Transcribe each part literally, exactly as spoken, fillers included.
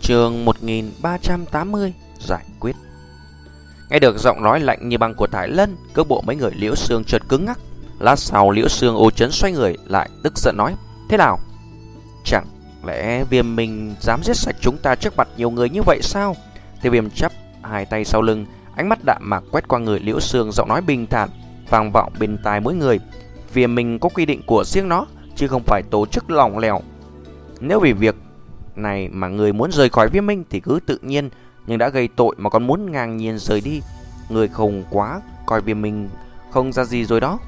Chương một nghìn ba trăm tám mươi giải quyết. Nghe được giọng nói lạnh như băng của Thái Lân, cước bộ mấy người Liễu Xương chợt cứng ngắc. Lát sau Liễu Xương ô chấn xoay người lại tức giận nói: "Thế nào? Chẳng lẽ Viêm Minh dám giết sạch chúng ta trước mặt nhiều người như vậy sao?" Tiêu Viêm chắp hai tay sau lưng, ánh mắt đạm mạc quét qua người Liễu Xương, giọng nói bình thản vang vọng bên tai mỗi người: "Viêm Minh có quy định của riêng nó, chứ không phải tổ chức lỏng lẻo. Nếu vì việc này mà người muốn rời khỏi Viêm Minh thì cứ tự nhiên, nhưng đã gây tội mà còn muốn ngang nhiên rời đi, người không quá coi Viêm Minh không ra gì rồi đó.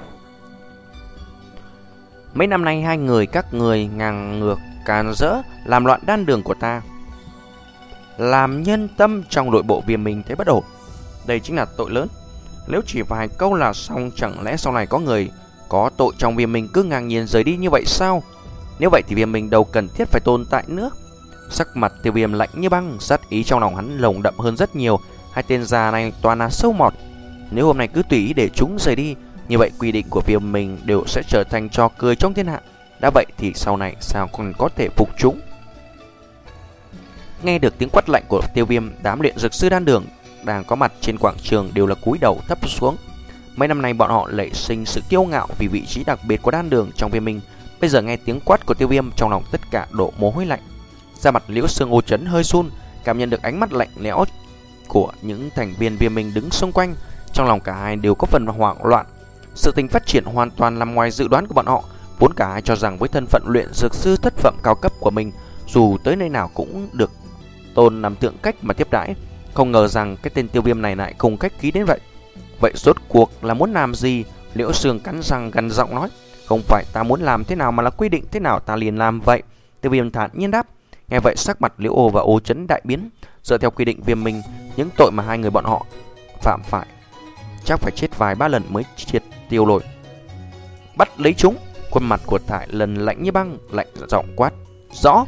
Mấy năm nay hai người các người ngang ngược càn rỡ làm loạn đan đường của ta, làm nhân tâm trong nội bộ Viêm Minh thấy bất ổn. Đây chính là tội lớn. Nếu chỉ vài câu là xong, chẳng lẽ sau này có người có tội trong Viêm Minh cứ ngang nhiên rời đi như vậy sao? Nếu vậy thì Viêm Minh đâu cần thiết phải tồn tại nữa." Sắc mặt Tiêu Viêm lạnh như băng, sát ý trong lòng hắn lồng đậm hơn rất nhiều. Hai tên già này toàn là sâu mọt. Nếu hôm nay cứ tùy ý để chúng rời đi, như vậy quy định của Viêm Minh đều sẽ trở thành trò cười trong thiên hạ. Đã vậy thì sau này sao còn có thể phục chúng? Nghe được tiếng quát lạnh của Tiêu Viêm, đám luyện dược sư đan đường đang có mặt trên quảng trường đều là cúi đầu thấp xuống. Mấy năm nay bọn họ nảy sinh sự kiêu ngạo vì vị trí đặc biệt của đan đường trong Viêm Minh. Bây giờ nghe tiếng quát của Tiêu Viêm, trong lòng tất cả đổ mồ hôi lạnh. Da mặt Liễu Xương ô chấn hơi run, cảm nhận được ánh mắt lạnh lẽo của những thành viên Viêm Minh đứng xung quanh. Trong lòng cả hai đều có phần hoảng loạn. Sự tình phát triển hoàn toàn nằm ngoài dự đoán của bọn họ. Vốn cả hai cho rằng với thân phận luyện dược sư thất phẩm cao cấp của mình, dù tới nơi nào cũng được tôn làm tượng cách mà tiếp đãi. Không ngờ rằng cái tên Tiêu Viêm này lại không khách khí đến vậy. Vậy rốt cuộc là muốn làm gì? Liễu Xương cắn răng gằn giọng nói: "Không phải ta muốn làm thế nào, mà là quy định thế nào ta liền làm vậy." Tiêu Viêm thản nhiên đáp. Nghe vậy sắc mặt Liễu Ô và Ô Chấn đại biến. Dựa theo quy định Viêm Minh, những tội mà hai người bọn họ phạm phải chắc phải chết vài ba lần mới triệt tiêu nổi. "Bắt lấy chúng!" Khuôn mặt của Thải Lần lạnh như băng, lạnh giọng quát: "Rõ!"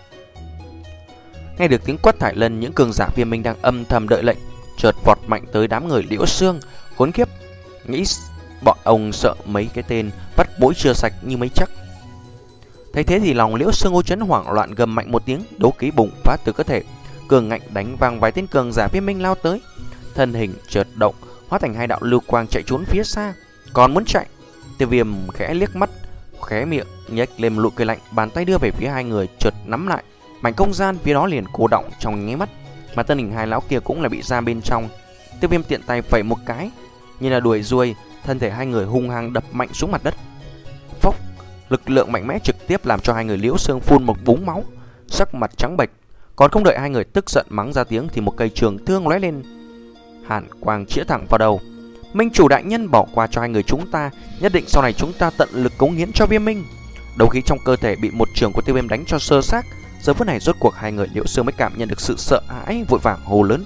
Nghe được tiếng quát Thải Lần, những cường giả Viêm Minh đang âm thầm đợi lệnh chợt vọt mạnh tới đám người Liễu Xương. Khốn kiếp, nghĩ bọn ông sợ mấy cái tên vắt bối chưa sạch như mấy chắc. Thấy thế thì lòng Liễu Xương Ô Chấn hoảng loạn, gầm mạnh một tiếng, đấu khí bùng phát từ cơ thể, cường ngạnh đánh vang vài tên cường giả Viêm Minh lao tới. Thân hình chợt động, hóa thành hai đạo lưu quang chạy trốn phía xa. Còn muốn chạy? Tiêu Viêm khẽ liếc mắt, khóe miệng nhếch lên nụ cười lạnh, bàn tay đưa về phía hai người chợt nắm lại, mảnh không gian phía đó liền cô động trong nháy mắt, mà thân hình hai lão kia cũng là bị giam bên trong. Tiêu Viêm tiện tay phẩy một cái, như là đuổi ruồi, thân thể hai người hung hăng đập mạnh xuống mặt đất. Phốc, lực lượng mạnh mẽ trực tiếp làm cho hai người Liễu Xương phun một búng máu, sắc mặt trắng bệch. Còn không đợi hai người tức giận mắng ra tiếng thì một cây trường thương lóe lên, hàn quang chĩa thẳng vào đầu. "Minh chủ đại nhân bỏ qua cho hai người chúng ta, nhất định sau này chúng ta tận lực cống hiến cho Viêm Minh." Đấu khí trong cơ thể bị một trường của Tiêu Viêm đánh cho sơ xác. Giờ phút này rốt cuộc hai người Liễu Xương mới cảm nhận được sự sợ hãi, vội vàng hô lớn: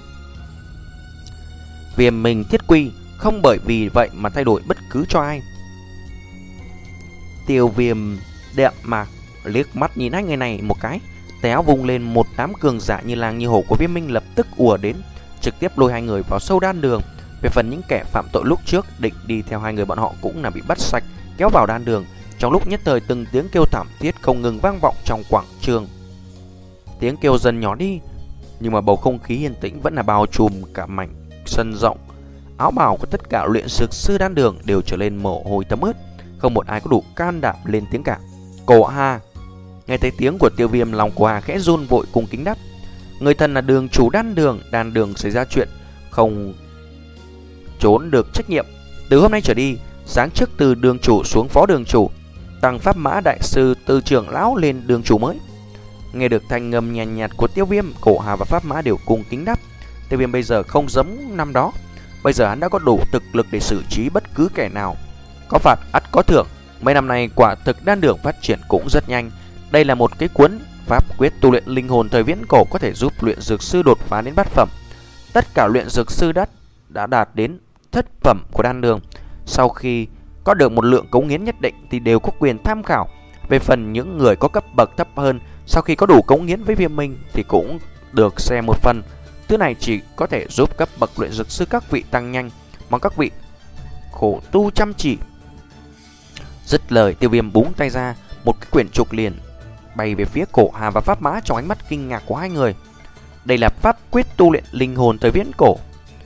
"Viêm Minh thiết quy, không bởi vì vậy mà thay đổi bất cứ cho ai." Tiêu Viêm đạm mạc liếc mắt nhìn hai người này một cái, tay áo vung lên, một đám cường giả như lang như hổ của Viêm Minh lập tức ùa đến, trực tiếp lôi hai người vào sâu đan đường. Về phần những kẻ phạm tội lúc trước định đi theo hai người bọn họ cũng là bị bắt sạch, kéo vào đan đường. Trong lúc nhất thời từng tiếng kêu thảm thiết không ngừng vang vọng trong quảng trường. Tiếng kêu dần nhỏ đi, nhưng mà bầu không khí yên tĩnh vẫn là bao trùm cả mảnh sân rộng. Áo bào của tất cả luyện dược sư đan đường đều trở lên mồ hôi thấm ướt, không một ai có đủ can đảm lên tiếng cả. "Cổ Hà!" Nghe thấy tiếng của Tiêu Viêm, lòng của Hà khẽ run, vội cung kính đáp: "Người thân là đường chủ đan đường, đan đường xảy ra chuyện không trốn được trách nhiệm. Từ hôm nay trở đi, sáng trước từ đường chủ xuống phó đường chủ, tăng pháp mã đại sư từ trưởng lão lên đường chủ mới." Nghe được thanh ngầm nhàn nhạt của Tiêu Viêm, Cổ Hà và pháp mã đều cung kính đáp. Tiêu Viêm bây giờ không giống năm đó, bây giờ hắn đã có đủ thực lực để xử trí bất cứ kẻ nào. Có phạt ắt có thưởng. Mấy năm nay quả thực đan đường phát triển cũng rất nhanh. Đây là một cái cuốn pháp quyết tu luyện linh hồn thời viễn cổ, có thể giúp luyện dược sư đột phá đến bát phẩm. Tất cả luyện dược sư đắt đã đạt đến thất phẩm của đan đường, sau khi có được một lượng cống hiến nhất định thì đều có quyền tham khảo. Về phần những người có cấp bậc thấp hơn, sau khi có đủ cống hiến với Viêm Minh thì cũng được xem một phần. Thứ này chỉ có thể giúp cấp bậc luyện dược sư các vị tăng nhanh, mong các vị khổ tu chăm chỉ. Dứt lời, Tiêu Viêm búng tay ra, một cái quyển trục liền bay về phía Cổ Hà và Pháp Mã trong ánh mắt kinh ngạc của hai người. Đây là pháp quyết tu luyện linh hồn thời viễn cổ.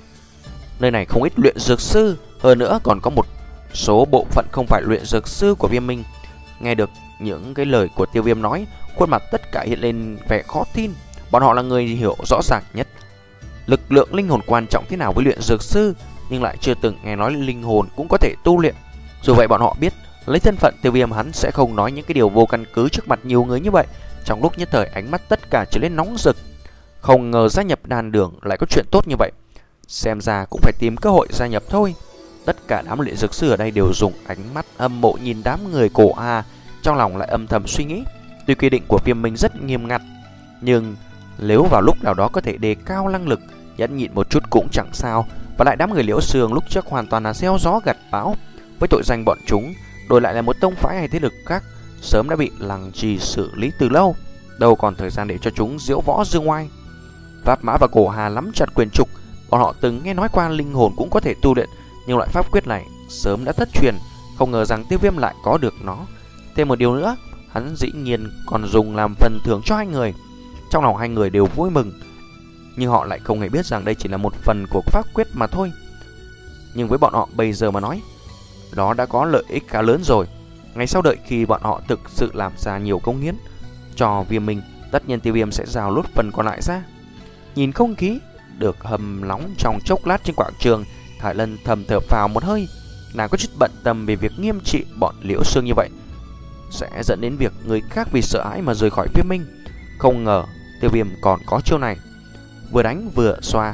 Nơi này không ít luyện dược sư, hơn nữa còn có một số bộ phận không phải luyện dược sư của Viêm Minh. Nghe được những cái lời của Tiêu Viêm nói, khuôn mặt tất cả hiện lên vẻ khó tin. Bọn họ là người hiểu rõ ràng nhất lực lượng linh hồn quan trọng thế nào với luyện dược sư, nhưng lại chưa từng nghe nói linh hồn cũng có thể tu luyện. Dù vậy bọn họ biết lấy thân phận Tiêu Viêm hắn sẽ không nói những cái điều vô căn cứ trước mặt nhiều người như vậy. Trong lúc nhất thời ánh mắt tất cả trở lên nóng rực. Không ngờ gia nhập đan đường lại có chuyện tốt như vậy. Xem ra cũng phải tìm cơ hội gia nhập thôi. Tất cả đám luyện dược sư ở đây đều dùng ánh mắt hâm mộ nhìn đám người Cổ Hà, trong lòng lại âm thầm suy nghĩ. Tuy quy định của Viêm Minh rất nghiêm ngặt, nhưng nếu vào lúc nào đó có thể đề cao năng lực, nhẫn nhịn một chút cũng chẳng sao. Và lại đám người Liễu Sương lúc trước hoàn toàn là gieo gió gặt bão. Với tội danh bọn chúng đổi lại là một tông phái hay thế lực khác, sớm đã bị Lăng Trì xử lý từ lâu, đâu còn thời gian để cho chúng diễu võ dương ngoai. Pháp Mã và Cổ Hà nắm chặt quyền trục. Bọn họ từng nghe nói qua linh hồn cũng có thể tu luyện, nhưng loại pháp quyết này sớm đã thất truyền. Không ngờ rằng Tiêu Viêm lại có được nó. Thêm một điều nữa, hắn dĩ nhiên còn dùng làm phần thưởng cho hai người. Trong lòng hai người đều vui mừng, nhưng họ lại không hề biết rằng đây chỉ là một phần của pháp quyết mà thôi. Nhưng với bọn họ bây giờ mà nói, đó đã có lợi ích khá lớn rồi. Ngày sau đợi khi bọn họ thực sự làm ra nhiều công hiến cho Viêm Minh, tất nhiên Tiêu Viêm sẽ rào lốt phần còn lại ra. Nhìn không khí được hầm nóng trong chốc lát trên quảng trường, Thải Lân thầm thở phào một hơi. Nàng có chút bận tâm về việc nghiêm trị bọn Liễu Sương như vậy sẽ dẫn đến việc người khác vì sợ hãi mà rời khỏi Viêm Minh. Không ngờ Tiêu Viêm còn có chiêu này, vừa đánh vừa xoa,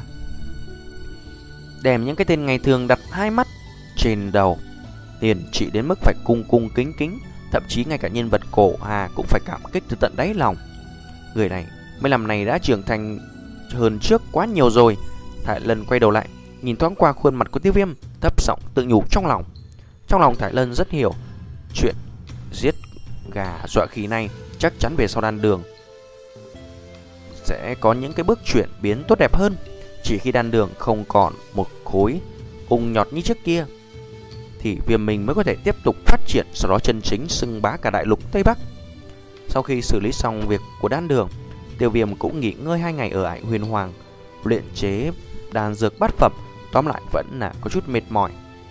đem những cái tên ngày thường đặt hai mắt trên đầu tiền trị đến mức phải cung cung kính kính. Thậm chí ngay cả nhân vật Cổ Hà cũng phải cảm kích từ tận đáy lòng. Người này mấy năm này đã trưởng thành hơn trước quá nhiều rồi. Thải Lân quay đầu lại nhìn thoáng qua khuôn mặt của Tiêu Viêm, thấp giọng tự nhủ trong lòng. Trong lòng Thải Lân rất hiểu chuyện giết gà dọa khỉ này chắc chắn về sau đan đường sẽ có những cái bước chuyển biến tốt đẹp hơn. Chỉ khi đan đường không còn một khối ung nhọt như trước kia thì Viêm Minh mới có thể tiếp tục phát triển, sau đó chân chính xưng bá cả đại lục Tây Bắc. Sau khi xử lý xong việc của đan đường, Tiêu Viêm cũng nghỉ ngơi hai ngày ở Ải Huyền Hoàng, luyện chế đan dược bát phẩm. Tóm lại vẫn là có chút mệt mỏi.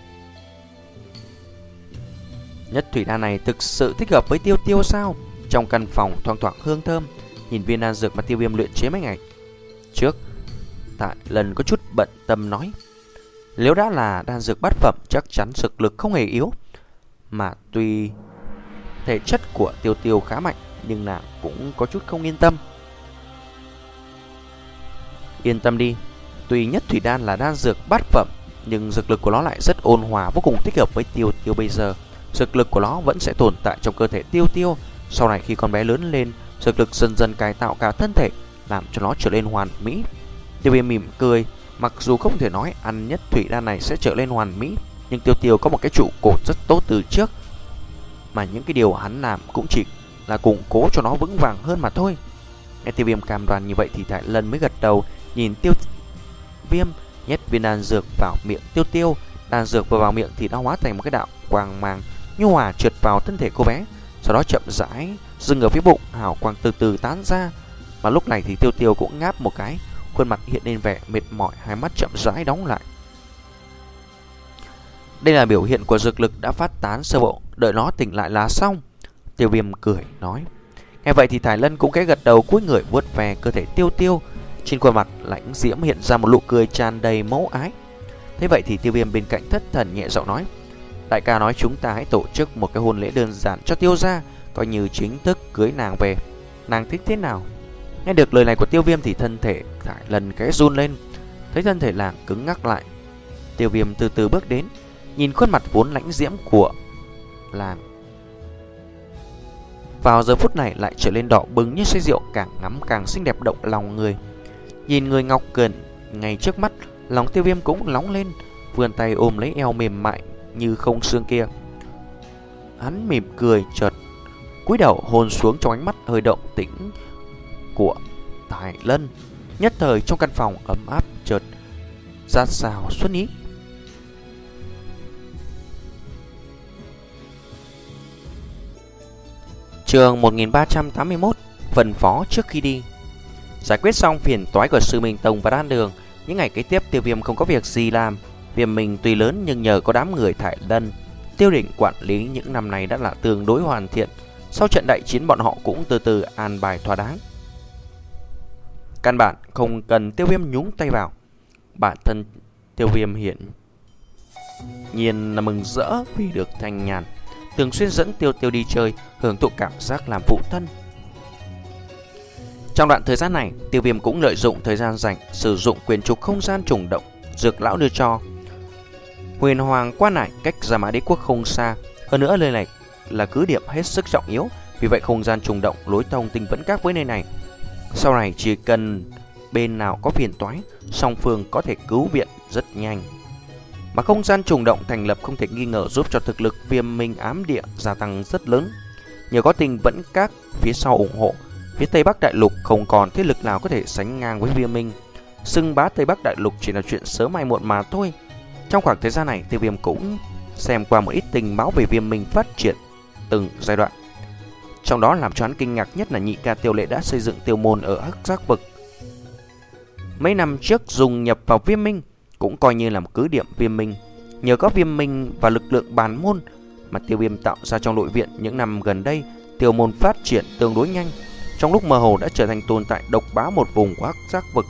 Nhất thủy đan này thực sự thích hợp với Tiêu Tiêu sao? Trong căn phòng thoang thoảng hương thơm, nhìn viên đan dược mà Tiêu Viêm luyện chế mấy ngày trước, Tại lần có chút bận tâm nói, nếu đã là đan dược bát phẩm chắc chắn thực lực không hề yếu. Mà tuy thể chất của Tiêu Tiêu khá mạnh, nhưng nàng cũng có chút không yên tâm. Yên tâm đi, tuy nhất thủy đan là đan dược bát phẩm, nhưng dược lực của nó lại rất ôn hòa, vô cùng thích hợp với Tiêu Tiêu bây giờ. Dược lực của nó vẫn sẽ tồn tại trong cơ thể Tiêu Tiêu. Sau này khi con bé lớn lên, dược lực dần dần cải tạo cả thân thể, làm cho nó trở nên hoàn mỹ. Tiêu Viêm mỉm cười, mặc dù không thể nói ăn nhất thủy đan này sẽ trở nên hoàn mỹ, nhưng Tiêu Tiêu có một cái trụ cột rất tốt từ trước, mà những cái điều hắn làm cũng chỉ là củng cố cho nó vững vàng hơn mà thôi. Nghe Tiêu Viêm cam đoan như vậy thì Thải Lân mới gật đầu, nhìn Tiêu Viêm nhét viên đan dược vào miệng Tiêu Tiêu. Đan dược vừa vào miệng thì nó hóa thành một cái đạo quang mang nhu hòa trượt vào thân thể cô bé, sau đó chậm rãi dừng ở phía bụng, hào quang từ từ tán ra. Mà lúc này thì Tiêu Tiêu cũng ngáp một cái, khuôn mặt hiện lên vẻ mệt mỏi, hai mắt chậm rãi đóng lại. Đây là biểu hiện của dược lực đã phát tán sơ bộ, đợi nó tỉnh lại là xong. Tiêu Viêm cười nói. Nghe vậy thì Thải Lân cũng cái gật đầu, cúi người vuốt ve cơ thể Tiêu Tiêu. Trên khuôn mặt lãnh diễm hiện ra một nụ cười tràn đầy mẫu ái. Thế vậy thì Tiêu Viêm bên cạnh thất thần nhẹ giọng nói, đại ca nói chúng ta hãy tổ chức một cái hôn lễ đơn giản cho Tiêu gia, coi như chính thức cưới nàng về. Nàng thích thế nào? Nghe được lời này của Tiêu Viêm thì thân thể Thải Lân khẽ run lên. Thấy thân thể nàng cứng ngắc lại, Tiêu Viêm từ từ bước đến, nhìn khuôn mặt vốn lãnh diễm của nàng vào giờ phút này lại trở lên đỏ bừng như say rượu, càng ngắm càng xinh đẹp động lòng người. Nhìn người ngọc gần ngay trước mắt, lòng Tiêu Viêm cũng nóng lên, vươn tay ôm lấy eo mềm mại như không xương kia. Hắn mỉm cười, chợt cúi đầu hôn xuống trong ánh mắt hơi động tĩnh của Thải Lân. Nhất thời trong căn phòng ấm áp chợt ra xào xuân ý. Chương một nghìn ba trăm tám mươi mốt. Phân phó trước khi đi. Giải quyết xong phiền toái của Sư Minh Tông và Đan Đường, những ngày kế tiếp Tiêu Viêm không có việc gì làm. Viêm Minh tuy lớn nhưng nhờ có đám người Thải Lân, Tiêu Đỉnh quản lý những năm nay đã là tương đối hoàn thiện. Sau trận đại chiến bọn họ cũng từ từ an bài thỏa đáng. Căn bản không cần Tiêu Viêm nhúng tay vào. Bản thân Tiêu Viêm hiện nhiên là mừng rỡ vì được thanh nhàn, thường xuyên dẫn Tiêu Tiêu đi chơi, hưởng thụ cảm giác làm phụ thân. Trong đoạn thời gian này, Tiêu Viêm cũng lợi dụng thời gian rảnh sử dụng quyền trục không gian trùng động Dược lão đưa cho. Huyền Hoàng Quan Hải cách Gia Mã Đế quốc không xa, hơn nữa nơi này là cứ điểm hết sức trọng yếu, vì vậy không gian trùng động lối thông tinh vẫn các với nơi này. Sau này chỉ cần bên nào có phiền toái, song phương có thể cứu viện rất nhanh. Mà không gian trùng động thành lập không thể nghi ngờ giúp cho thực lực Viêm Minh ám địa gia tăng rất lớn. Nhờ có tinh vẫn các phía sau ủng hộ, phía Tây Bắc Đại Lục không còn thế lực nào có thể sánh ngang với Viêm Minh. Xưng bá Tây Bắc Đại Lục chỉ là chuyện sớm hay muộn mà thôi. Trong khoảng thời gian này, Tiêu Viêm cũng xem qua một ít tình báo về Viêm Minh phát triển từng giai đoạn. Trong đó làm cho hắn kinh ngạc nhất là nhị ca Tiêu Lệ đã xây dựng tiêu môn ở Hắc Giác Vực. Mấy năm trước dùng nhập vào Viêm Minh cũng coi như là một cứ điểm Viêm Minh. Nhờ có Viêm Minh và lực lượng bản môn mà Tiêu Viêm tạo ra trong nội viện những năm gần đây, tiêu môn phát triển tương đối nhanh. Trong lúc mơ hồ đã trở thành tồn tại độc bá một vùng của Hắc Giác Vực.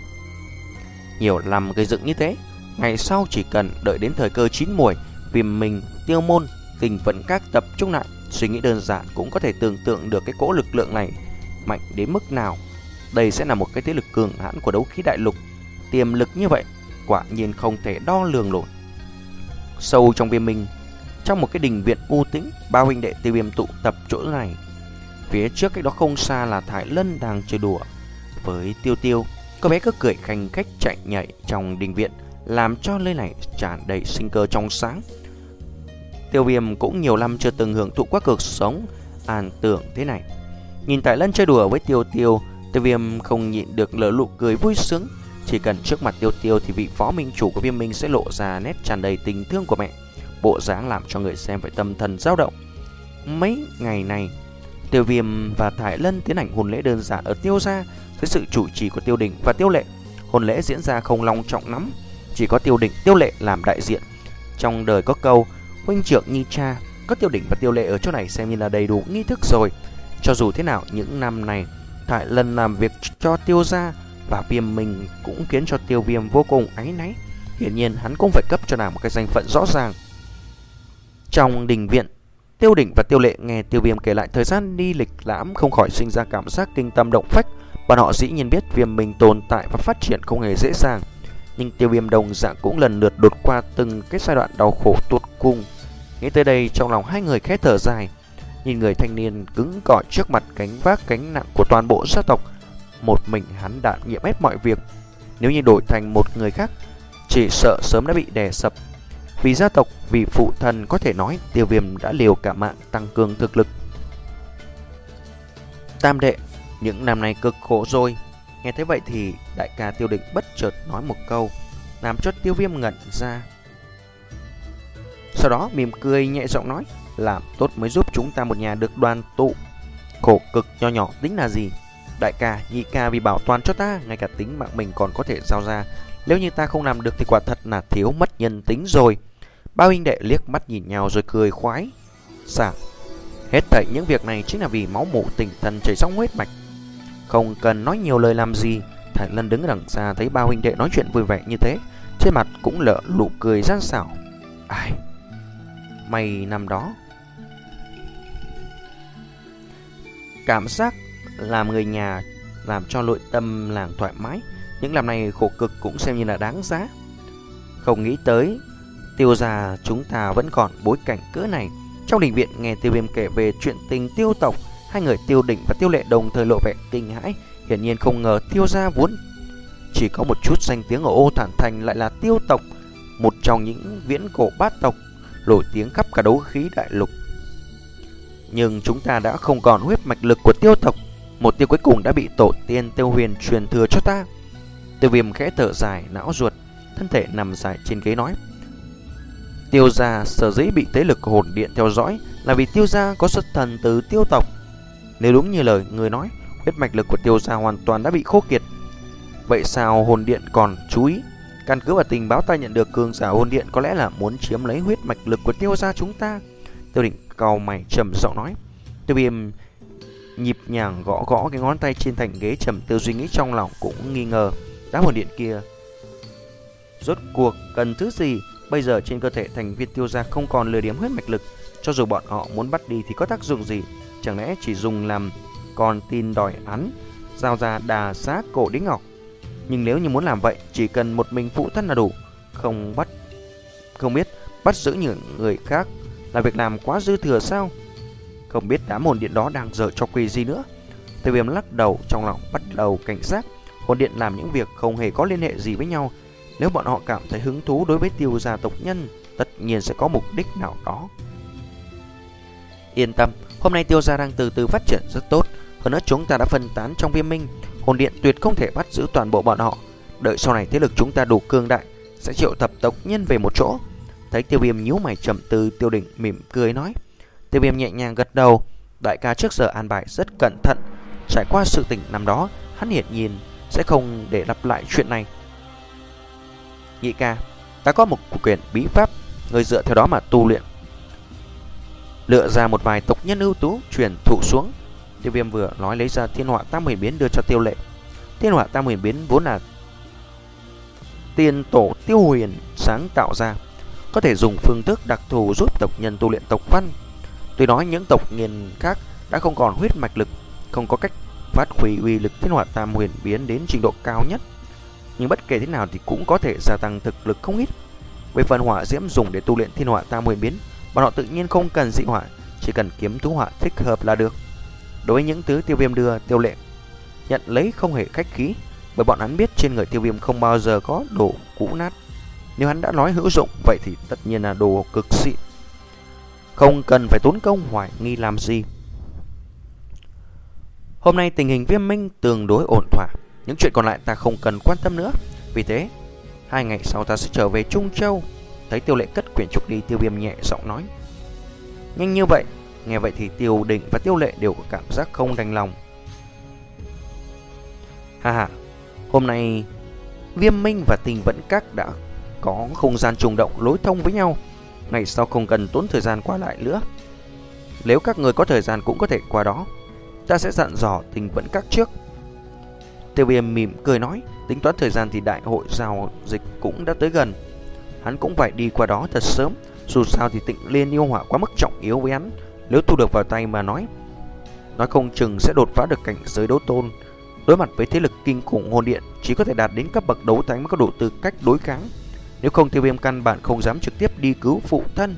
Nhiều năm gây dựng như thế, ngày sau chỉ cần đợi đến thời cơ chín muồi, Viêm Minh, tiêu môn, tình vận các tập trung lại, suy nghĩ đơn giản cũng có thể tưởng tượng được cái cỗ lực lượng này mạnh đến mức nào. Đây sẽ là một cái thế lực cường hãn của đấu khí đại lục. Tiềm lực như vậy quả nhiên không thể đo lường nổi. Sâu trong Viêm Minh, trong một cái đình viện u tĩnh, ba huynh đệ Tiêu Viêm tụ tập chỗ này. Phía trước cách đó không xa là Thải Lân đang chơi đùa với Tiêu Tiêu. Cô bé cứ cười khanh khách chạy nhảy trong đình viện, làm cho nơi này tràn đầy sinh cơ trong sáng. Tiêu Viêm cũng nhiều năm chưa từng hưởng thụ qua cuộc sống an tưởng thế này. Nhìn Thải Lân chơi đùa với Tiêu Tiêu, Tiêu Viêm không nhịn được nở nụ cười vui sướng. Chỉ cần trước mặt Tiêu Tiêu thì vị phó minh chủ của Viêm Minh sẽ lộ ra nét tràn đầy tình thương của mẹ, bộ dáng làm cho người xem phải tâm thần dao động. Mấy ngày này, Tiêu Viêm và Thải Lân tiến hành hôn lễ đơn giản ở Tiêu gia dưới sự chủ trì của Tiêu Đỉnh và Tiêu Lệ. Hôn lễ diễn ra không long trọng lắm, chỉ có Tiêu Đỉnh, Tiêu Lệ làm đại diện. Trong đời có câu huynh trưởng như cha, có Tiêu Đỉnh và Tiêu Lệ ở chỗ này xem như là đầy đủ nghi thức rồi. Cho dù thế nào, những năm này Thải Lân làm việc cho Tiêu gia và Viêm Minh cũng khiến cho Tiêu Viêm vô cùng áy náy. Hiển nhiên hắn cũng phải cấp cho nàng một cái danh phận rõ ràng. Trong đình viện, Tiêu Đỉnh và Tiêu Lệ nghe Tiêu Viêm kể lại thời gian đi lịch lãm không khỏi sinh ra cảm giác kinh tâm động phách. Bọn họ dĩ nhiên biết Viêm Minh tồn tại và phát triển không hề dễ dàng, nhưng Tiêu Viêm đồng dạng cũng lần lượt đột qua từng cái giai đoạn đau khổ tột cùng. Nghĩ tới đây, trong lòng hai người khẽ thở dài, nhìn người thanh niên cứng cỏi trước mặt gánh vác gánh nặng của toàn bộ gia tộc. Một mình hắn đảm nhiệm hết mọi việc, nếu như đổi thành một người khác, chỉ sợ sớm đã bị đè sập. Vì gia tộc, vì phụ thân, có thể nói Tiêu Viêm đã liều cả mạng tăng cường thực lực. Tam đệ, những năm này cực khổ rồi. Nghe thế vậy thì đại ca Tiêu Đỉnh bất chợt nói một câu, làm cho Tiêu Viêm ngẩn ra. Sau đó mỉm cười nhẹ giọng nói, làm tốt mới giúp chúng ta một nhà được đoàn tụ. Khổ cực nho nhỏ tính là gì? Đại ca, nhị ca vì bảo toàn cho ta, ngay cả tính mạng mình còn có thể giao ra. Nếu như ta không làm được thì quả thật là thiếu mất nhân tính rồi. Ba huynh đệ liếc mắt nhìn nhau rồi cười khoái. Sao? Hết thảy những việc này chính là vì máu mủ tình thân chảy trong huyết mạch. Không cần nói nhiều lời làm gì. Thải Lân đứng đằng xa thấy ba huynh đệ nói chuyện vui vẻ như thế, trên mặt cũng lở nụ cười gian xảo. Ai? May năm đó cảm giác làm người nhà, làm cho nội tâm làng thoải mái. Những năm này khổ cực cũng xem như là đáng giá. Không nghĩ tới Tiêu gia chúng ta vẫn còn bối cảnh cỡ này. Trong đình viện nghe Tiêu Viêm kể về chuyện tình Tiêu tộc, hai người Tiêu Đỉnh và Tiêu Lệ đồng thời lộ vẻ kinh hãi. Hiển nhiên không ngờ Tiêu gia vốn chỉ có một chút danh tiếng ở Ô Thản Thành lại là Tiêu tộc, một trong những viễn cổ bát tộc nổi tiếng khắp cả đấu khí đại lục. Nhưng chúng ta đã không còn huyết mạch lực của Tiêu tộc, một tiêu cuối cùng đã bị tổ tiên Tiêu Huyền truyền thừa cho ta. Tiêu Viêm khẽ thở dài não ruột, thân thể nằm dài trên ghế nói, Tiêu gia sở dĩ bị thế lực hồn điện theo dõi là vì Tiêu gia có xuất thần từ Tiêu tộc. Nếu đúng như lời người nói, huyết mạch lực của Tiêu gia hoàn toàn đã bị khô kiệt. Vậy sao hồn điện còn chú ý? Căn cứ vào tình báo ta nhận được, cường giả hồn điện có lẽ là muốn chiếm lấy huyết mạch lực của Tiêu gia chúng ta. Tiêu Định cau mày trầm giọng nói. Tiêu Viêm nhịp nhàng gõ gõ cái ngón tay trên thành ghế, trầm tư suy nghĩ trong lòng, cũng nghi ngờ đám hồn điện kia rốt cuộc cần thứ gì. Bây giờ trên cơ thể thành viên Tiêu gia không còn lừa điểm huyết mạch lực, cho dù bọn họ muốn bắt đi thì có tác dụng gì? Chẳng lẽ chỉ dùng làm con tin đòi án, giao ra đà xá cổ đính ngọc? Nhưng nếu như muốn làm vậy, chỉ cần một mình phụ thân là đủ. Không bắt Không biết bắt giữ những người khác là việc làm quá dư thừa sao? Không biết đám hồn điện đó đang giở trò quỷ gì nữa. Tiêu Viêm lắc đầu, trong lòng bắt đầu cảnh giác. Hồn điện làm những việc không hề có liên hệ gì với nhau. Nếu bọn họ cảm thấy hứng thú đối với Tiêu gia tộc nhân, tất nhiên sẽ có mục đích nào đó. Yên tâm, hôm nay Tiêu gia đang từ từ phát triển rất tốt. Hơn nữa chúng ta đã phân tán trong Viêm Minh, hồn điện tuyệt không thể bắt giữ toàn bộ bọn họ. Đợi sau này thế lực chúng ta đủ cường đại, sẽ triệu tập tộc nhân về một chỗ. Thấy Tiêu Viêm nhíu mày trầm tư, Tiêu Định mỉm cười nói. Tiêu Viêm nhẹ nhàng gật đầu. Đại ca trước giờ an bài rất cẩn thận. Trải qua sự tình năm đó, hắn hiển nhiên sẽ không để lặp lại chuyện này. Nhị ca, ta có một quyển bí pháp, người dựa theo đó mà tu luyện. Lựa ra một vài tộc nhân ưu tú truyền thụ xuống. Tiêu Viêm vừa nói lấy ra Thiên Họa Tam Huyền Biến đưa cho Tiêu Lệ. Thiên Họa Tam Huyền Biến vốn là tiên tổ Tiêu Huyền sáng tạo ra, có thể dùng phương thức đặc thù giúp tộc nhân tu luyện tộc văn. Tuy nói những tộc nhân khác đã không còn huyết mạch lực, không có cách phát huy uy lực Thiên Họa Tam Huyền Biến đến trình độ cao nhất, nhưng bất kể thế nào thì cũng có thể gia tăng thực lực không ít. Về phần hỏa diễm dùng để tu luyện Thiên Họa Tam Huyền Biến, bọn họ tự nhiên không cần dị hỏa, chỉ cần kiếm thú hỏa thích hợp là được. Đối với những thứ Tiêu Viêm đưa, Tiêu Lệ nhận lấy không hề khách khí, bởi bọn hắn biết trên người Tiêu Viêm không bao giờ có đồ cũ nát. Nếu hắn đã nói hữu dụng, vậy thì tất nhiên là đồ cực xịn, không cần phải tốn công hoài nghi làm gì. Hôm nay tình hình Viêm Minh tương đối ổn thỏa, những chuyện còn lại ta không cần quan tâm nữa. Vì thế, hai ngày sau ta sẽ trở về Trung Châu. Thấy Tiêu Lệ cất quyển trục đi, Tiêu Viêm nhẹ giọng nói. Nhanh như vậy? Nghe vậy thì Tiêu Định và Tiêu Lệ đều có cảm giác không đành lòng. Ha ha, hôm nay Viêm Minh và Tình Vẫn Các đã có không gian trùng động lối thông với nhau, ngày sau không cần tốn thời gian qua lại nữa. Nếu các người có thời gian cũng có thể qua đó, ta sẽ dặn dò Tình Vẫn Các trước. Tiêu Viêm mỉm cười nói. Tính toán thời gian thì đại hội giao dịch cũng đã tới gần, hắn cũng phải đi qua đó thật sớm. Dù sao thì Tịnh Liên yêu hỏa quá mức trọng yếu với hắn, nếu thu được vào tay mà nói, nói không chừng sẽ đột phá được cảnh giới đấu tôn. Đối mặt với thế lực kinh khủng hồn điện, chỉ có thể đạt đến cấp bậc đấu thánh mới có đủ tư cách đối kháng. Nếu không, Tiêu Viêm căn bản không dám trực tiếp đi cứu phụ thân.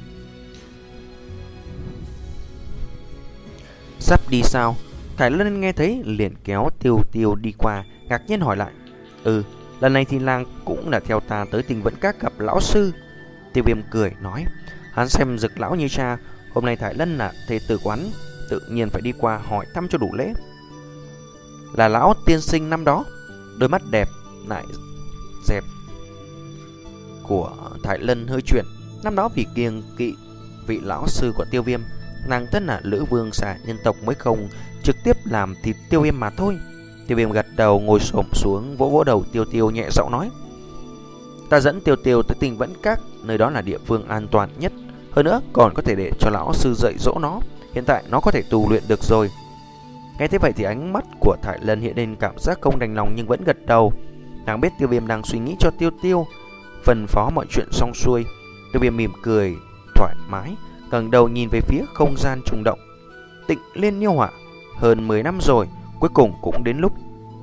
Sắp đi sao? Thải Lân nghe thấy liền kéo Tiêu Tiêu đi qua, ngạc nhiên hỏi lại. Ừ, lần này thì làng cũng là theo ta tới Tình Vẫn Các gặp lão sư. Tiêu Viêm cười nói. Hắn xem Dực lão như cha, hôm nay Thải Lân là thê tử quán, tự nhiên phải đi qua hỏi thăm cho đủ lễ. Là lão tiên sinh năm đó? Đôi mắt đẹp lại dẹp của Thải Lân hơi chuyển. Năm đó vì kiêng kỵ vị lão sư của Tiêu Viêm, nàng thân là Lữ Vương xà nhân tộc mới không trực tiếp làm thịt Tiêu Viêm mà thôi. Tiêu Viêm gật đầu, ngồi xổm xuống vỗ vỗ đầu Tiêu Tiêu, nhẹ giọng nói. Ta dẫn Tiêu Tiêu tới Tình Vẫn Các, nơi đó là địa phương an toàn nhất. Hơn nữa còn có thể để cho lão sư dạy dỗ nó. Hiện tại nó có thể tu luyện được rồi. Nghe thế vậy thì ánh mắt của Thải Lân hiện lên cảm giác không đành lòng, nhưng vẫn gật đầu. Nàng biết Tiêu Viêm đang suy nghĩ cho Tiêu Tiêu, phân phó mọi chuyện xong xuôi. Tiêu Viêm mỉm cười thoải mái, ngẩng đầu nhìn về phía không gian trùng động. Tịnh Liên yêu hỏa hơn mười năm rồi, cuối cùng cũng đến lúc.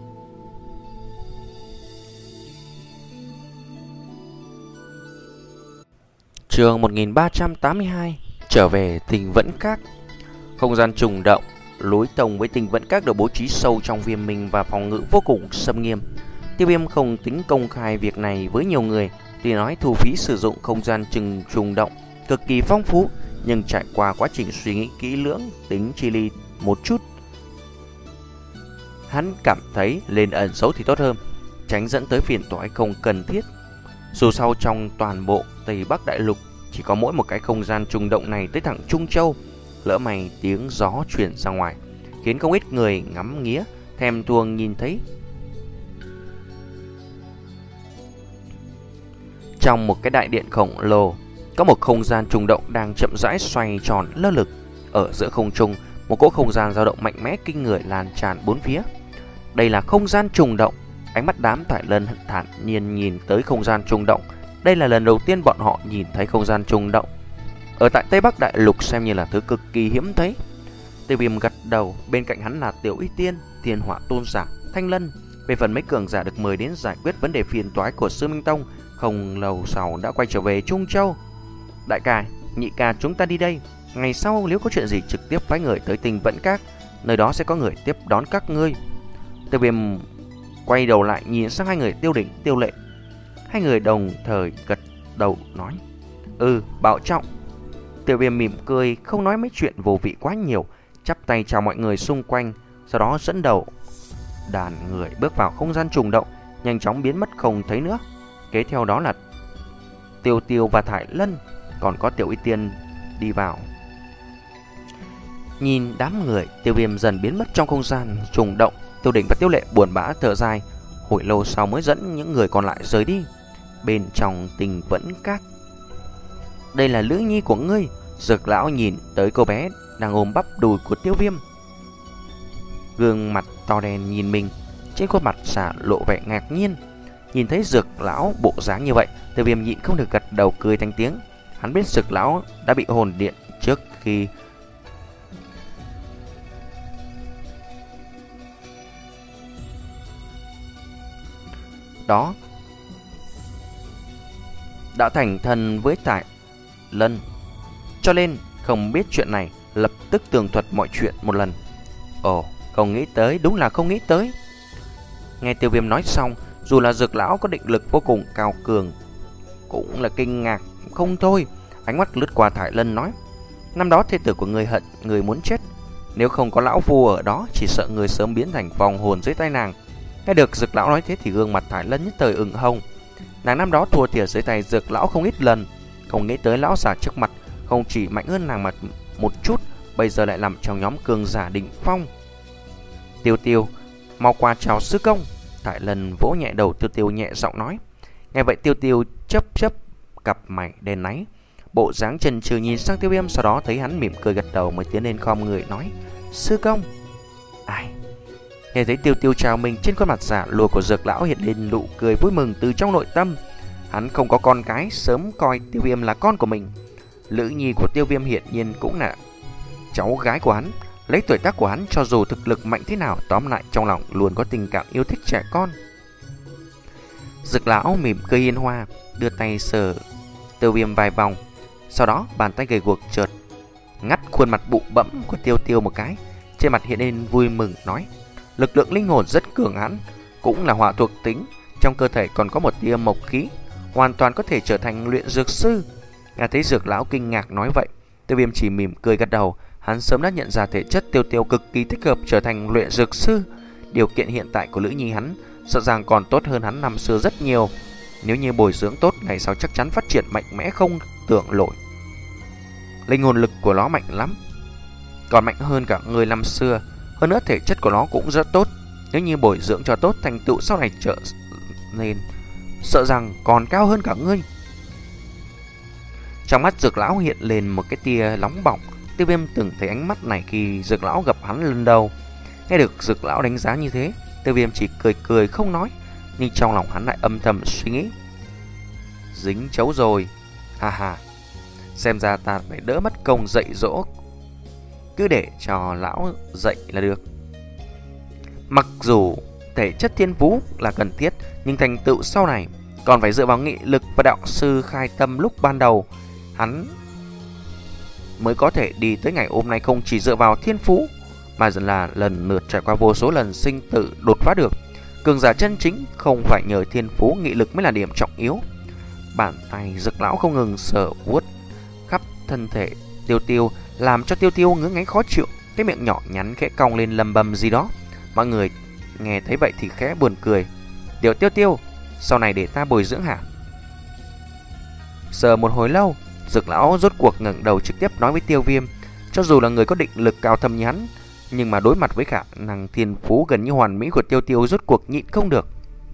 Chương một nghìn ba trăm tám mươi hai, trở về Tình Vẫn Các. Không gian trùng động lối thông với Tình Vẫn Các được bố trí sâu trong Viêm Minh và phòng ngự vô cùng xâm nghiêm. Tiêu Viêm không tính công khai việc này với nhiều người, tuy nói thu phí sử dụng không gian trùng trùng động cực kỳ phong phú, nhưng trải qua quá trình suy nghĩ kỹ lưỡng, tính chi ly một chút, hắn cảm thấy lên ẩn giấu thì tốt hơn, tránh dẫn tới phiền toái không cần thiết. Dù sao trong toàn bộ Tây Bắc Đại Lục chỉ có mỗi một cái không gian trùng động này tới thẳng Trung Châu, lỡ mày tiếng gió truyền ra ngoài, khiến không ít người ngắm nghía thèm thuồng nhìn thấy. Trong một cái đại điện khổng lồ, có một không gian trùng động đang chậm rãi xoay tròn lơ lửng. Ở giữa không trung, một cỗ không gian dao động mạnh mẽ kinh người lan tràn bốn phía. Đây là không gian trùng động. Ánh mắt đám Thải Lân thản nhiên nhìn tới không gian trùng động. Đây là lần đầu tiên bọn họ nhìn thấy không gian trùng động. Ở tại Tây Bắc Đại Lục xem như là thứ cực kỳ hiếm thấy. Tiêu Viêm gật đầu, bên cạnh hắn là Tiểu Y Tiên, Thiên Hỏa Tôn Giả, Thanh Lân. Về phần mấy cường giả được mời đến giải quyết vấn đề phiền toái của Sư Minh Tông, không lâu sau đã quay trở về Trung Châu. Đại ca, nhị ca, chúng ta đi đây. Ngày sau nếu có chuyện gì trực tiếp phái người tới Tinh Vẫn Các, nơi đó sẽ có người tiếp đón các ngươi. Tiêu Viêm quay đầu lại nhìn sang hai người Tiêu Đỉnh, Tiêu Lệ. Hai người đồng thời gật đầu nói: "Ừ, bảo trọng." Tiêu Viêm mỉm cười, không nói mấy chuyện vô vị quá nhiều, chắp tay chào mọi người xung quanh, sau đó dẫn đầu đàn người bước vào không gian trùng động, nhanh chóng biến mất không thấy nữa. Kế theo đó là Tiêu Tiêu và Thải Lân, còn có Tiểu Y Tiên đi vào. Nhìn đám người, Tiêu Viêm dần biến mất trong không gian trùng động. Tiêu Đỉnh và Tiêu Lệ buồn bã thở dài, hồi lâu sau mới dẫn những người còn lại rời đi. Bên trong Tinh Vẫn Các, đây là Lữ Nhi của ngươi. Dược lão nhìn tới cô bé đang ôm bắp đùi của Tiêu Viêm, gương mặt to đen nhìn mình, trên khuôn mặt xả lộ vẻ ngạc nhiên. Nhìn thấy Dược lão bộ dáng như vậy, Tiêu Viêm nhịn không được gật đầu cười thành tiếng. Hắn biết Dược lão đã bị hồn điện trước khi đó đã thành thân với Thải Lân, cho nên không biết chuyện này, lập tức tường thuật mọi chuyện một lần. Ồ, không nghĩ tới, đúng là không nghĩ tới. Nghe Tiêu Viêm nói xong, dù là Dược lão có định lực vô cùng cao cường, cũng là kinh ngạc không thôi. Ánh mắt lướt qua Thải Lân nói: "Năm đó thê tử của người hận người muốn chết, nếu không có lão phu ở đó, chỉ sợ người sớm biến thành vong hồn dưới tay nàng." Nghe được Dược lão nói thế thì gương mặt Thải Lân nhất thời ửng hồng. Nàng năm đó thua thiệt dưới tay Dược lão không ít lần, không nghĩ tới lão già trước mặt không chỉ mạnh hơn nàng mặt một chút, bây giờ lại nằm trong nhóm cường giả đỉnh phong. "Tiêu Tiêu, mau qua chào sư công." Thải Lân vỗ nhẹ đầu Tiêu Tiêu, nhẹ giọng nói. Nghe vậy Tiêu Tiêu chớp chớp cặp mày đen náy, bộ dáng chần chừ nhìn sang Tiêu Viêm, sau đó thấy hắn mỉm cười gật đầu mới tiến lên khom người nói: "Sư công." Ai nghe thấy Tiêu Tiêu chào mình, trên khuôn mặt giả lùa của Dược lão hiện lên nụ cười vui mừng từ trong nội tâm. Hắn không có con cái, sớm coi Tiêu Viêm là con của mình. Lữ Nhi của Tiêu Viêm hiện nhiên cũng là cháu gái của hắn. Lấy tuổi tác của hắn, cho dù thực lực mạnh thế nào, tóm lại trong lòng luôn có tình cảm yêu thích trẻ con. Dược lão mỉm cười hiền hòa, đưa tay sờ Tiêu Viêm vài vòng, sau đó bàn tay gầy guộc chợt ngắt khuôn mặt bụ bẫm của Tiêu Tiêu một cái, trên mặt hiện lên vui mừng nói: "Lực lượng linh hồn rất cường hãn, cũng là hỏa thuộc tính, trong cơ thể còn có một tia mộc khí, hoàn toàn có thể trở thành luyện dược sư." Nghe thấy Dược lão kinh ngạc nói vậy, Tiêu Viêm chỉ mỉm cười gật đầu. Hắn sớm đã nhận ra thể chất Tiêu Tiêu cực kỳ thích hợp trở thành luyện dược sư. Điều kiện hiện tại của Lữ Nhi hắn sợ rằng còn tốt hơn hắn năm xưa rất nhiều. Nếu như bồi dưỡng tốt, ngày sau chắc chắn phát triển mạnh mẽ không tưởng nổi. Linh hồn lực của nó mạnh lắm, còn mạnh hơn cả người năm xưa. Hơn nữa thể chất của nó cũng rất tốt. Nếu như bồi dưỡng cho tốt, thành tựu sau này trở nên sợ rằng còn cao hơn cả ngươi. Trong mắt Dược lão hiện lên một cái tia nóng bỏng. Tiêu Viêm từng thấy ánh mắt này khi Dược lão gặp hắn lần đầu. Nghe được Dược lão đánh giá như thế, Tiêu Viêm chỉ cười cười không nói, nhưng trong lòng hắn lại âm thầm suy nghĩ: dính chấu rồi, ha ha. Xem ra ta phải đỡ mất công dạy dỗ, cứ để cho lão dạy là được. Mặc dù thể chất thiên phú là cần thiết, nhưng thành tựu sau này còn phải dựa vào nghị lực và đạo sư khai tâm lúc ban đầu, hắn mới có thể đi tới ngày hôm nay. Không chỉ dựa vào thiên phú, mà dần là lần lượt trải qua vô số lần sinh tử đột phá được. Cường giả chân chính không phải nhờ thiên phú, nghị lực mới là điểm trọng yếu. Bàn tay Dược lão không ngừng sờ vuốt khắp thân thể Tiêu Tiêu, làm cho Tiêu Tiêu ngứa ngáy khó chịu. Cái miệng nhỏ nhắn khẽ cong lên lầm bầm gì đó. Mọi người nghe thấy vậy thì khẽ buồn cười. Tiểu Tiêu Tiêu, sau này để ta bồi dưỡng hả? Sờ một hồi lâu, Dược lão rốt cuộc ngẩng đầu trực tiếp nói với Tiêu Viêm: cho dù là người có định lực cao thâm như hắn, Nhưng mà đối mặt với khả năng thiên phú gần như hoàn mỹ của Tiêu Tiêu, rốt cuộc nhịn không được.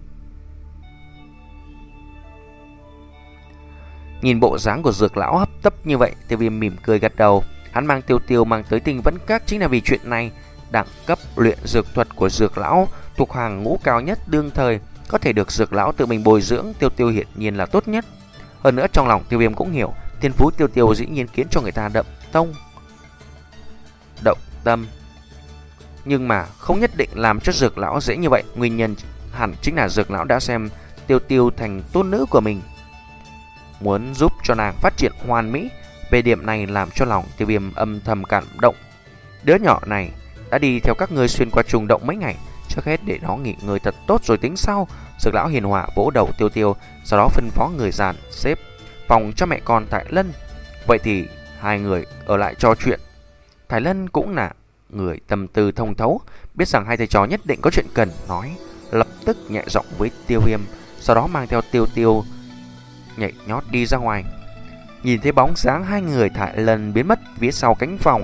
Nhìn bộ dáng của Dược lão hấp tấp như vậy, Tiêu Viêm mỉm cười gật đầu. Hắn mang Tiêu Tiêu mang tới Tinh Vẫn Các chính là vì chuyện này. Đẳng cấp luyện dược thuật của Dược lão thuộc hàng ngũ cao nhất đương thời, có thể được Dược lão tự mình bồi dưỡng, Tiêu Tiêu hiển nhiên là tốt nhất. Hơn nữa trong lòng Tiêu Viêm cũng hiểu, thiên phú Tiêu Tiêu dĩ nhiên khiến cho người ta đậm tông động tâm, nhưng mà không nhất định làm cho Dược lão dễ như vậy. Nguyên nhân hẳn chính là Dược lão đã xem Tiêu Tiêu thành tôn nữ của mình, muốn giúp cho nàng phát triển hoàn mỹ. Về điểm này làm cho lòng Tiêu Viêm âm thầm cảm động. Đứa nhỏ này đã đi theo các ngươi xuyên qua trùng động mấy ngày, trước hết để nó nghỉ ngơi thật tốt rồi tính sau. Dược lão hiền hòa vỗ đầu Tiêu Tiêu, sau đó phân phó người dàn xếp phòng cho mẹ con Thải Lân. Vậy thì hai người ở lại trò chuyện. Thải Lân cũng là người tâm tư thông thấu, biết rằng hai thầy trò nhất định có chuyện cần nói, lập tức nhẹ giọng với Tiêu Viêm, sau đó mang theo Tiêu Tiêu nhảy nhót đi ra ngoài. Nhìn thấy bóng dáng hai người Thải Lân biến mất phía sau cánh phòng,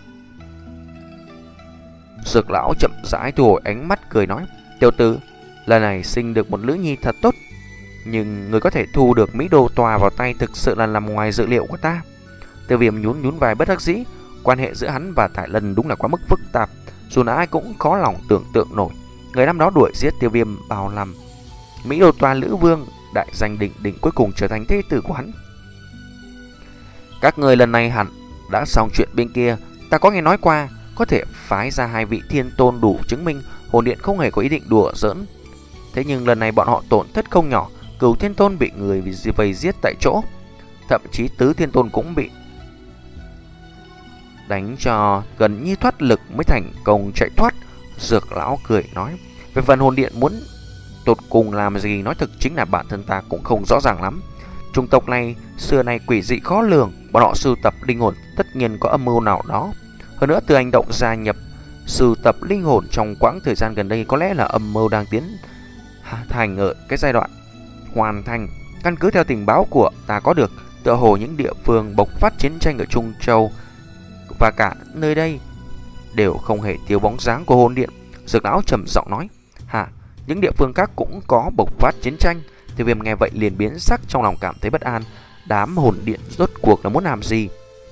Dược lão chậm rãi thu hồi ánh mắt, cười nói: Tiêu tử, lần này sinh được một nữ nhi thật tốt, nhưng người có thể thu được Mỹ Đô Tòa vào tay thực sự là nằm ngoài dự liệu của ta. Tiêu Viêm nhún nhún vai bất đắc dĩ. Quan hệ giữa hắn và Thải Lân đúng là quá mức phức tạp, dù là ai cũng khó lòng tưởng tượng nổi. Người năm đó đuổi giết Tiêu Viêm bao năm, Mỹ Đô Tòa Lữ Vương đại danh đỉnh đỉnh cuối cùng trở thành thế tử của hắn. Các người lần này hẳn đã xong chuyện bên kia. Ta có nghe nói qua có thể phái ra hai vị thiên tôn đủ chứng minh hồn điện không hề có ý định đùa giỡn. Thế nhưng lần này bọn họ tổn thất không nhỏ. Cửu thiên tôn bị người vây giết tại chỗ, thậm chí tứ thiên tôn cũng bị đánh cho gần như thoát lực mới thành công chạy thoát. Dược lão cười nói: về phần hồn điện muốn tột cùng làm gì, nói thực chính là bản thân ta cũng không rõ ràng lắm. Chủng tộc này xưa nay quỷ dị khó lường, bọn họ sưu tập linh hồn tất nhiên có âm mưu nào đó. Hơn nữa từ hành động gia nhập sưu tập linh hồn trong quãng thời gian gần đây, có lẽ là âm mưu đang tiến thành ở cái giai đoạn hoàn thành. Căn cứ theo tình báo của ta có được, tựa hồ những địa phương bộc phát chiến tranh ở Trung Châu và cả nơi đây đều không hề thiếu bóng dáng của hồn điện. Dược lão trầm giọng nói: hả, những địa phương khác cũng có bộc phát chiến tranh? Tiêu Viêm nghe vậy liền biến sắc, trong lòng cảm thấy bất an. Đám hồn điện rốt cuộc là muốn làm gì?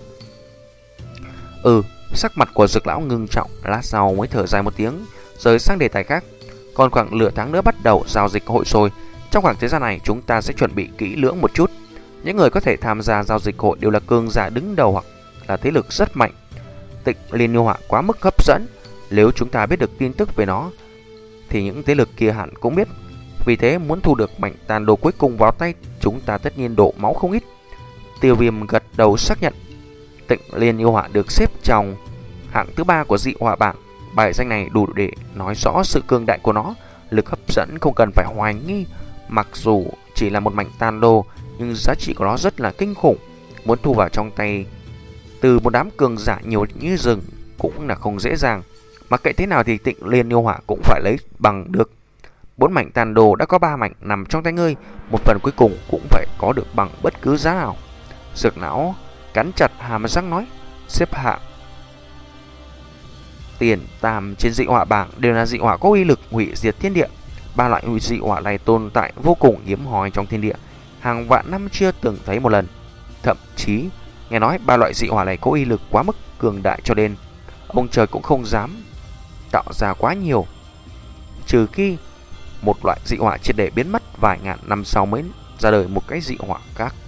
Ừ, sắc mặt của Dược lão ngưng trọng, lát sau mới thở dài một tiếng, rời sang đề tài khác. Còn khoảng nửa tháng nữa bắt đầu giao dịch hội rồi. Trong khoảng thời gian này chúng ta sẽ chuẩn bị kỹ lưỡng một chút. Những người có thể tham gia giao dịch hội đều là cường giả đứng đầu hoặc là thế lực rất mạnh. Tịnh Liên Yêu Hỏa quá mức hấp dẫn, nếu chúng ta biết được tin tức về nó thì những thế lực kia hẳn cũng biết. Vì thế muốn thu được mảnh tàn đồ cuối cùng vào tay, chúng ta tất nhiên đổ máu không ít. Tiêu Viêm gật đầu xác nhận. Tịnh Liên Yêu Hỏa được xếp trong hạng thứ ba của dị hỏa bảng. Bài danh này đủ để nói rõ sự cường đại của nó, lực hấp dẫn không cần phải hoài nghi. Mặc dù chỉ là một mảnh tàn đồ, nhưng giá trị của nó rất là kinh khủng. Muốn thu vào trong tay từ một đám cường giả nhiều như rừng cũng là không dễ dàng. Mặc kệ thế nào thì Tịnh Liên Yêu Hỏa cũng phải lấy bằng được. Bốn mảnh tàn đồ đã có ba mảnh nằm trong tay ngươi, một phần cuối cùng cũng phải có được bằng bất cứ giá nào. Dược lão cắn chặt hàm răng nói: xếp hạng tiền tam trên dị hỏa bảng đều là dị hỏa có uy lực hủy diệt thiên địa. Ba loại hủy dị hỏa này tồn tại vô cùng hiếm hoi trong thiên địa, hàng vạn năm chưa từng thấy một lần. Thậm chí nghe nói ba loại dị hỏa này có uy lực quá mức cường đại, cho nên ông trời cũng không dám tạo ra quá nhiều, trừ khi một loại dị hỏa triệt để biến mất vài ngàn năm sau mới ra đời một cái dị hỏa khác.